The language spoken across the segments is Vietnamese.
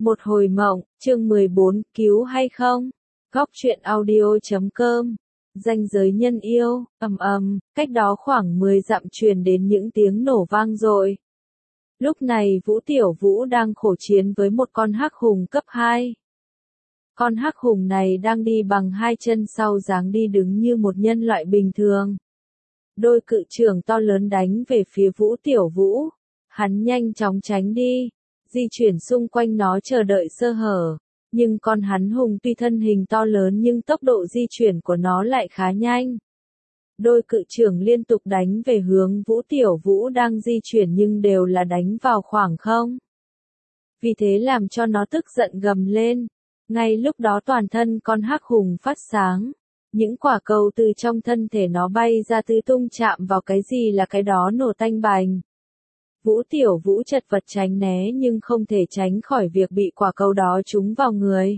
Một hồi mộng, chương 14, cứu hay không? Góc truyện audio.com. Ranh giới nhân yêu, cách đó khoảng 10 dặm truyền đến những tiếng nổ vang dội. Lúc này Vũ Tiểu Vũ đang khổ chiến với một con hắc hùng cấp 2. Con hắc hùng này đang đi bằng hai chân sau dáng đi đứng như một nhân loại bình thường. Đôi cự trưởng to lớn đánh về phía Vũ Tiểu Vũ. Hắn nhanh chóng tránh đi, di chuyển xung quanh nó chờ đợi sơ hở. Nhưng con hắn hùng tuy thân hình to lớn nhưng tốc độ di chuyển của nó lại khá nhanh. Đôi cự trưởng liên tục đánh về hướng Vũ Tiểu Vũ đang di chuyển nhưng đều là đánh vào khoảng không. Vì thế làm cho nó tức giận gầm lên. Ngay lúc đó toàn thân con hắc hùng phát sáng. Những quả cầu từ trong thân thể nó bay ra tứ tung chạm vào cái gì là cái đó nổ tanh bành. Vũ Tiểu Vũ chật vật tránh né nhưng không thể tránh khỏi việc bị quả cầu đó trúng vào người.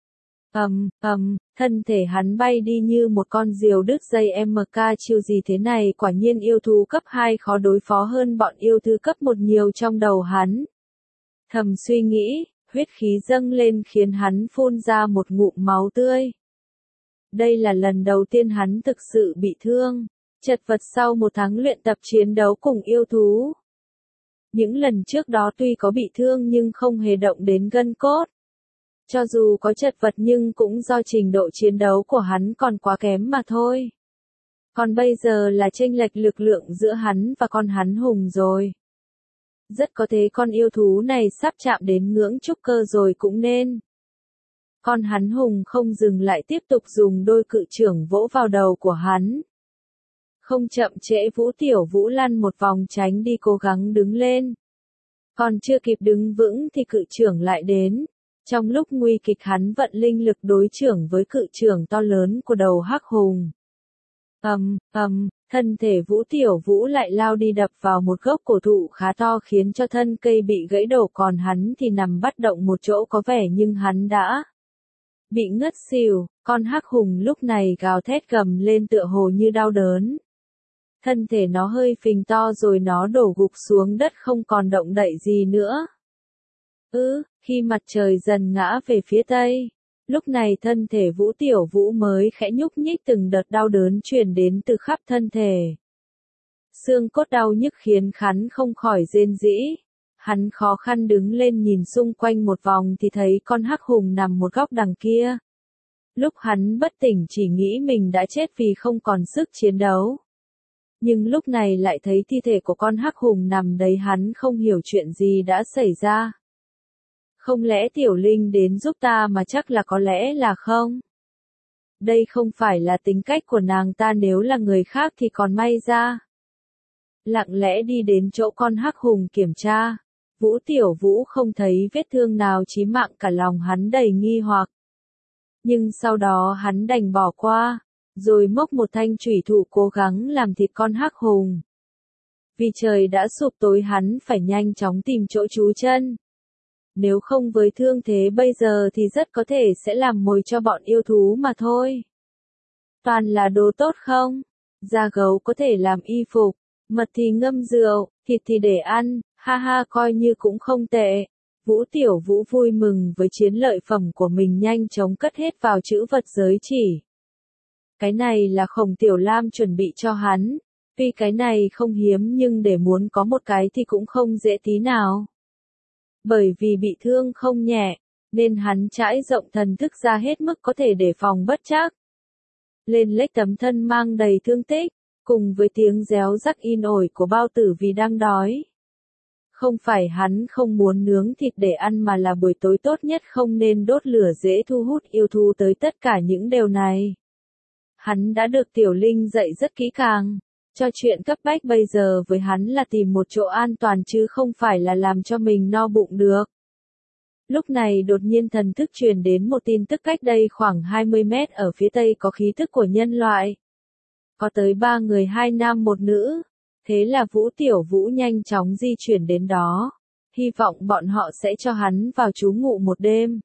Thân thể hắn bay đi như một con diều đứt dây MK chiêu gì thế này, quả nhiên yêu thú cấp 2 khó đối phó hơn bọn yêu thú cấp 1 nhiều trong đầu hắn. Thầm suy nghĩ, huyết khí dâng lên khiến hắn phun ra một ngụm máu tươi. Đây là lần đầu tiên hắn thực sự bị thương, chật vật sau một tháng luyện tập chiến đấu cùng yêu thú. Những lần trước đó tuy có bị thương nhưng không hề động đến gân cốt. Cho dù có chật vật nhưng cũng do trình độ chiến đấu của hắn còn quá kém mà thôi. Còn bây giờ là chênh lệch lực lượng giữa hắn và con hắn hùng rồi. Rất có thể con yêu thú này sắp chạm đến ngưỡng trúc cơ rồi cũng nên. Con hắn hùng không dừng lại tiếp tục dùng đôi cự trưởng vỗ vào đầu của hắn. Không chậm trễ Vũ Tiểu Vũ lăn một vòng tránh đi cố gắng đứng lên. Còn chưa kịp đứng vững thì cự trưởng lại đến. Trong lúc nguy kịch hắn vận linh lực đối trưởng với cự trưởng to lớn của đầu hắc hùng. Thân thể Vũ Tiểu Vũ lại lao đi đập vào một gốc cổ thụ khá to khiến cho thân cây bị gãy đổ, còn hắn thì nằm bất động một chỗ có vẻ nhưng hắn đã bị ngất xỉu. Con hắc hùng lúc này gào thét gầm lên tựa hồ như đau đớn. Thân thể nó hơi phình to rồi nó đổ gục xuống đất không còn động đậy gì nữa. Khi mặt trời dần ngã về phía tây, lúc này thân thể Vũ Tiểu Vũ mới khẽ nhúc nhích, từng đợt đau đớn truyền đến từ khắp thân thể. Xương cốt đau nhức khiến hắn không khỏi rên rỉ. Hắn khó khăn đứng lên nhìn xung quanh một vòng thì thấy con hắc hùng nằm một góc đằng kia. Lúc hắn bất tỉnh chỉ nghĩ mình đã chết vì không còn sức chiến đấu. Nhưng lúc này lại thấy thi thể của con hắc hùng nằm đấy, hắn không hiểu chuyện gì đã xảy ra. Không lẽ Tiểu Linh đến giúp ta mà chắc là có lẽ là không? Đây không phải là tính cách của nàng ta, nếu là người khác thì còn may ra. Lặng lẽ đi đến chỗ con hắc hùng kiểm tra. Vũ Tiểu Vũ không thấy vết thương nào chí mạng cả, lòng hắn đầy nghi hoặc. Nhưng sau đó hắn đành bỏ qua, rồi móc một thanh chủy thủ cố gắng làm thịt con hắc hùng. Vì trời đã sụp tối hắn phải nhanh chóng tìm chỗ trú chân. Nếu không với thương thế bây giờ thì rất có thể sẽ làm mồi cho bọn yêu thú mà thôi. Toàn là đồ tốt không? Da gấu có thể làm y phục, mật thì ngâm rượu, thịt thì để ăn, ha coi như cũng không tệ. Vũ Tiểu Vũ vui mừng với chiến lợi phẩm của mình, nhanh chóng cất hết vào trữ vật giới chỉ. Cái này là Khổng Tiểu Lam chuẩn bị cho hắn. Tuy cái này không hiếm nhưng để muốn có một cái thì cũng không dễ tí nào. Bởi vì bị thương không nhẹ, nên hắn trải rộng thần thức ra hết mức có thể để phòng bất trắc. Lên lếch tấm thân mang đầy thương tích, cùng với tiếng réo rắc in ỏi của bao tử vì đang đói. Không phải hắn không muốn nướng thịt để ăn mà là buổi tối tốt nhất không nên đốt lửa, dễ thu hút yêu thú tới tất cả những điều này. Hắn đã được Tiểu Linh dạy rất kỹ càng. Cho chuyện cấp bách bây giờ với hắn là tìm một chỗ an toàn chứ không phải là làm cho mình no bụng được. Lúc này đột nhiên thần thức truyền đến một tin tức, cách đây khoảng 20 mét ở phía tây có khí thức của nhân loại. Có tới 3 người, 2 nam 1 nữ. Thế là Vũ Tiểu Vũ nhanh chóng di chuyển đến đó. Hy vọng bọn họ sẽ cho hắn vào trú ngụ một đêm.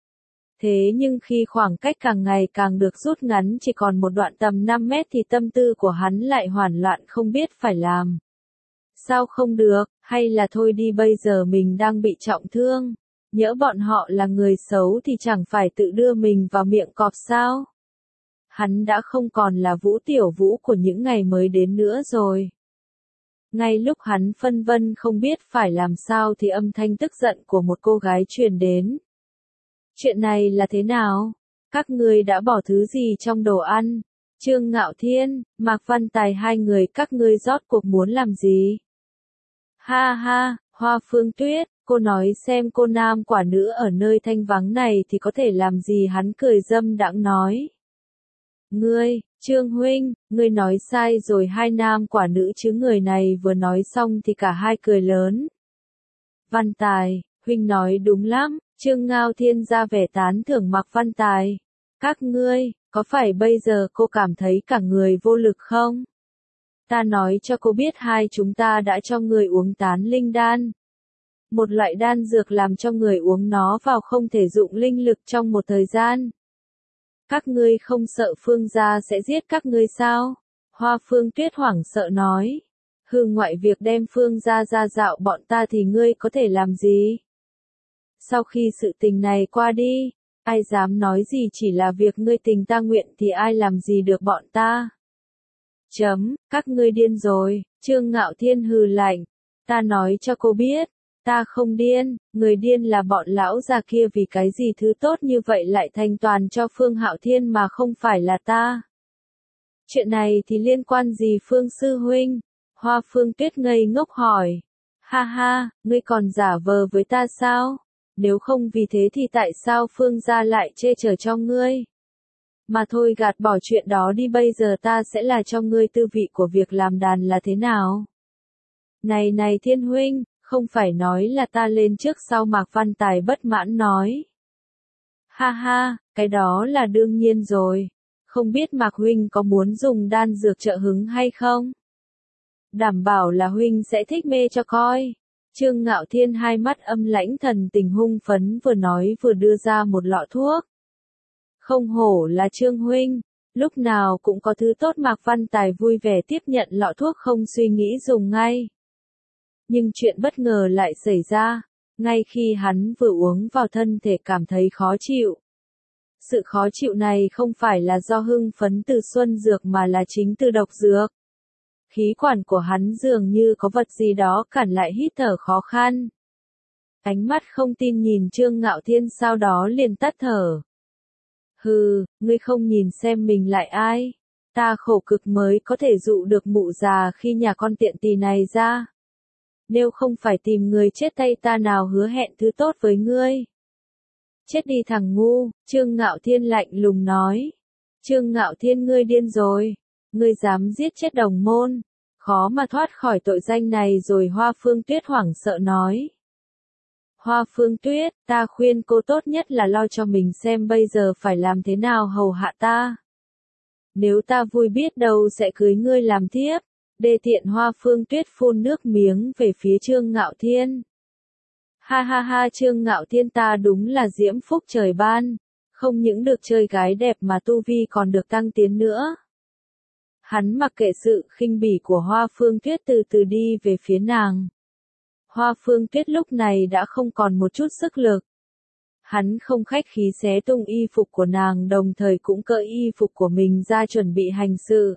Thế nhưng khi khoảng cách càng ngày càng được rút ngắn, chỉ còn một đoạn tầm 5 mét thì tâm tư của hắn lại hoảng loạn không biết phải làm. Sao không được, hay là thôi đi, bây giờ mình đang bị trọng thương. Nhỡ bọn họ là người xấu thì chẳng phải tự đưa mình vào miệng cọp sao? Hắn đã không còn là Vũ Tiểu Vũ của những ngày mới đến nữa rồi. Ngay lúc hắn phân vân không biết phải làm sao thì âm thanh tức giận của một cô gái truyền đến. Chuyện này là thế nào? Các ngươi đã bỏ thứ gì trong đồ ăn? Trương Ngạo Thiên, Mạc Văn Tài hai người các ngươi rốt cuộc muốn làm gì? Ha ha, Hoa Phương Tuyết, cô nói xem cô nam quả nữ ở nơi thanh vắng này thì có thể làm gì, hắn cười dâm đãng nói. Ngươi, Trương huynh, ngươi nói sai rồi, hai nam quả nữ chứ. Người này vừa nói xong thì cả hai cười lớn. Văn Tài, huynh nói đúng lắm. Trương Ngạo Thiên ra vẻ tán thưởng Mạc Văn Tài. Các ngươi, có phải bây giờ cô cảm thấy cả người vô lực không? Ta nói cho cô biết hai chúng ta đã cho người uống tán linh đan. Một loại đan dược làm cho người uống nó vào không thể dụng linh lực trong một thời gian. Các ngươi không sợ Phương gia sẽ giết các ngươi sao? Hoa Phương Tuyết hoảng sợ nói. Hừ, ngoại việc đem Phương gia ra dạo bọn ta thì ngươi có thể làm gì? Sau khi sự tình này qua đi, ai dám nói gì chỉ là việc ngươi tình ta nguyện thì ai làm gì được bọn ta? Các ngươi điên rồi, Trương Ngạo Thiên hừ lạnh. Ta nói cho cô biết, ta không điên, người điên là bọn lão già kia, vì cái gì thứ tốt như vậy lại thành toàn cho Phương Hạo Thiên mà không phải là ta. Chuyện này thì liên quan gì Phương sư huynh? Hoa Phương Tuyết ngây ngốc hỏi. Ha ha, ngươi còn giả vờ với ta sao? Nếu không vì thế thì tại sao Phương gia lại che chở cho ngươi? Mà thôi, gạt bỏ chuyện đó đi, bây giờ ta sẽ là cho ngươi tư vị của việc làm đàn là thế nào. Này này Thiên huynh, không phải nói là ta lên trước sau, Mạc Văn Tài bất mãn nói. Ha ha, cái đó là đương nhiên rồi. Không biết Mạc huynh có muốn dùng đan dược trợ hứng hay không? Đảm bảo là huynh sẽ thích mê cho coi. Trương Ngạo Thiên hai mắt âm lãnh, thần tình hung phấn, vừa nói vừa đưa ra một lọ thuốc. Không hổ là Trương huynh, lúc nào cũng có thứ tốt. Mạc Văn Tài vui vẻ tiếp nhận lọ thuốc, không suy nghĩ dùng ngay. Nhưng chuyện bất ngờ lại xảy ra, ngay khi hắn vừa uống vào thân thể cảm thấy khó chịu. Sự khó chịu này không phải là do hưng phấn từ xuân dược mà là chính từ độc dược. Khí quản của hắn dường như có vật gì đó cản lại, hít thở khó khăn. Ánh mắt không tin nhìn Trương Ngạo Thiên, sau đó liền tắt thở. Hừ, ngươi không nhìn xem mình lại ai? Ta khổ cực mới có thể dụ được mụ già khi nhà con tiện tỳ này ra. Nếu không phải tìm người chết tay ta nào hứa hẹn thứ tốt với ngươi. Chết đi thằng ngu, Trương Ngạo Thiên lạnh lùng nói. Trương Ngạo Thiên, ngươi điên rồi. Ngươi dám giết chết đồng môn. Khó mà thoát khỏi tội danh này rồi. Hoa Phương Tuyết hoảng sợ nói. Hoa Phương Tuyết, ta khuyên cô tốt nhất là lo cho mình xem bây giờ phải làm thế nào hầu hạ ta. Nếu ta vui biết đâu sẽ cưới ngươi làm thiếp. Đê tiện. Hoa Phương Tuyết phun nước miếng về phía Trương Ngạo Thiên. Ha ha ha, Trương Ngạo Thiên, ta đúng là diễm phúc trời ban. Không những được chơi gái đẹp mà tu vi còn được tăng tiến nữa. Hắn mặc kệ sự khinh bỉ của Hoa Phương Tuyết, từ từ đi về phía nàng. Hoa Phương Tuyết lúc này đã không còn một chút sức lực. Hắn không khách khí xé tung y phục của nàng, đồng thời cũng cởi y phục của mình ra chuẩn bị hành sự.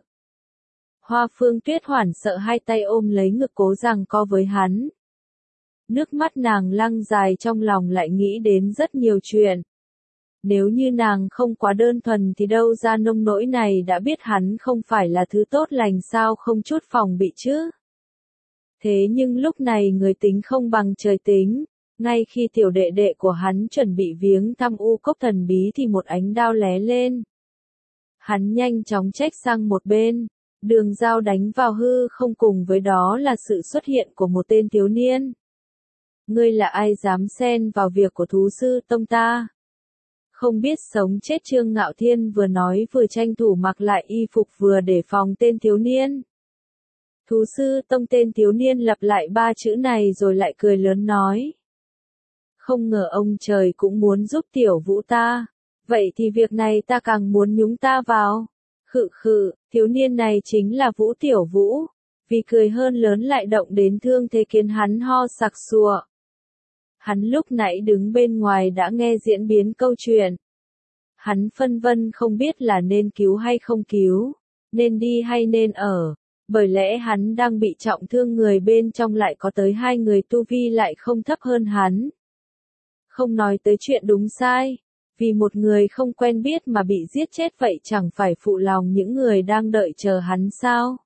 Hoa Phương Tuyết hoảng sợ, hai tay ôm lấy ngực cố giằng co với hắn. Nước mắt nàng lăn dài, trong lòng lại nghĩ đến rất nhiều chuyện. Nếu như nàng không quá đơn thuần thì đâu ra nông nỗi này, đã biết hắn không phải là thứ tốt lành sao không chút phòng bị chứ. Thế nhưng lúc này người tính không bằng trời tính, ngay khi tiểu đệ đệ của hắn chuẩn bị viếng thăm U Cốc thần bí thì một ánh đao lóe lên. Hắn nhanh chóng chếch sang một bên, đường dao đánh vào hư không, cùng với đó là sự xuất hiện của một tên thiếu niên. Ngươi là ai dám xen vào việc của thú sư tông ta? Không biết sống chết, Trương Ngạo Thiên vừa nói vừa tranh thủ mặc lại y phục vừa để phòng tên thiếu niên. Thú sư tông, tên thiếu niên lặp lại ba chữ này rồi lại cười lớn nói. Không ngờ ông trời cũng muốn giúp tiểu Vũ ta. Vậy thì việc này ta càng muốn nhúng ta vào. Khự khự, thiếu niên này chính là Vũ Tiểu Vũ. Vì cười hơn lớn lại động đến thương thế khiến hắn ho sặc sụa. Hắn lúc nãy đứng bên ngoài đã nghe diễn biến câu chuyện. Hắn phân vân không biết là nên cứu hay không cứu, nên đi hay nên ở, bởi lẽ hắn đang bị trọng thương, người bên trong lại có tới 2 người tu vi lại không thấp hơn hắn. Không nói tới chuyện đúng sai, vì một người không quen biết mà bị giết chết vậy chẳng phải phụ lòng những người đang đợi chờ hắn sao?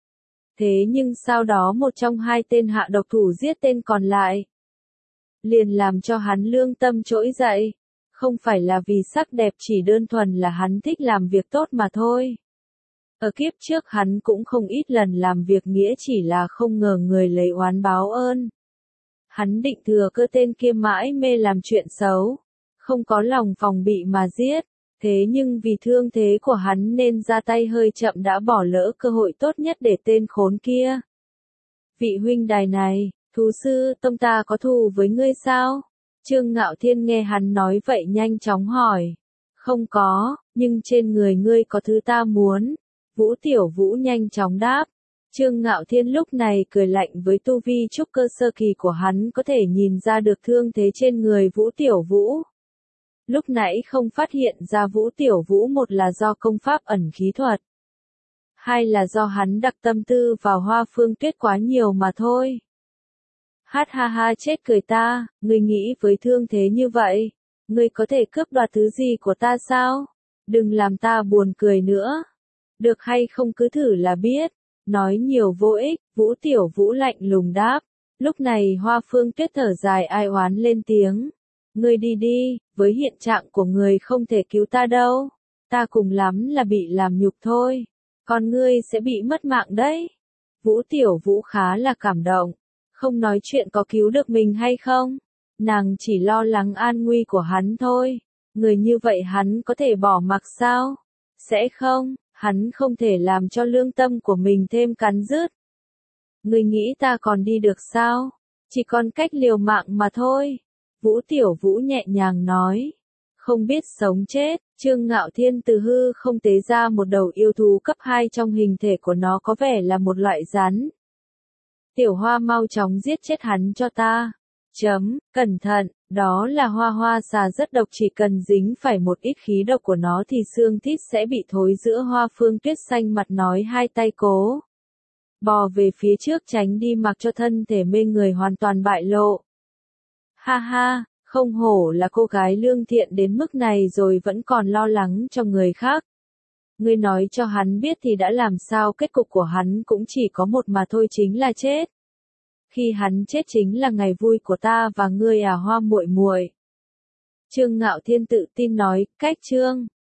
Thế nhưng sau đó một trong 2 tên hạ độc thủ giết tên còn lại, liền làm cho hắn lương tâm trỗi dậy. Không phải là vì sắc đẹp, chỉ đơn thuần là hắn thích làm việc tốt mà thôi. Ở kiếp trước hắn cũng không ít lần làm việc nghĩa, chỉ là không ngờ người lấy oán báo ơn. Hắn định thừa cơ tên kia mãi mê làm chuyện xấu, không có lòng phòng bị mà giết, thế nhưng vì thương thế của hắn nên ra tay hơi chậm, đã bỏ lỡ cơ hội tốt nhất để tên khốn kia. Vị huynh đài này, thú sư tông ta có thù với ngươi sao? Trương Ngạo Thiên nghe hắn nói vậy nhanh chóng hỏi. Không có, nhưng trên người ngươi có thứ ta muốn. Vũ Tiểu Vũ nhanh chóng đáp. Trương Ngạo Thiên lúc này cười lạnh, với tu vi trúc cơ sơ kỳ của hắn có thể nhìn ra được thương thế trên người Vũ Tiểu Vũ. Lúc nãy không phát hiện ra Vũ Tiểu Vũ, một là do công pháp ẩn khí thuật, 2 là do hắn đặt tâm tư vào Hoa Phương Tuyết quá nhiều mà thôi. Hát ha ha, chết cười ta, ngươi nghĩ với thương thế như vậy, ngươi có thể cướp đoạt thứ gì của ta sao? Đừng làm ta buồn cười nữa. Được hay không cứ thử là biết. Nói nhiều vô ích, Vũ Tiểu Vũ lạnh lùng đáp. Lúc này Hoa Phương Tuyết thở dài ai oán lên tiếng. Ngươi đi đi, với hiện trạng của người không thể cứu ta đâu. Ta cùng lắm là bị làm nhục thôi. Còn ngươi sẽ bị mất mạng đấy. Vũ Tiểu Vũ khá là cảm động. Không nói chuyện có cứu được mình hay không. Nàng chỉ lo lắng an nguy của hắn thôi. Người như vậy hắn có thể bỏ mặc sao? Sẽ không, hắn không thể làm cho lương tâm của mình thêm cắn rứt. Ngươi nghĩ ta còn đi được sao? Chỉ còn cách liều mạng mà thôi. Vũ Tiểu Vũ nhẹ nhàng nói. Không biết sống chết, Trương Ngạo Thiên từ hư không tế ra một đầu yêu thú cấp 2, trong hình thể của nó có vẻ là một loại rắn. Tiểu Hoa mau chóng giết chết hắn cho ta. Cẩn thận, đó là hoa hoa xà rất độc, chỉ cần dính phải một ít khí độc của nó thì xương thít sẽ bị thối giữa. Hoa Phương Tuyết xanh mặt nói, 2 tay cố bò về phía trước tránh đi, mặc cho thân thể mê người hoàn toàn bại lộ. Ha ha, không hổ là cô gái lương thiện đến mức này rồi vẫn còn lo lắng cho người khác. Ngươi nói cho hắn biết thì đã làm sao, kết cục của hắn cũng chỉ có một mà thôi, chính là chết. Khi hắn chết chính là ngày vui của ta và ngươi à Hoa muội muội. Trương Ngạo Thiên tự tin nói. Cách chương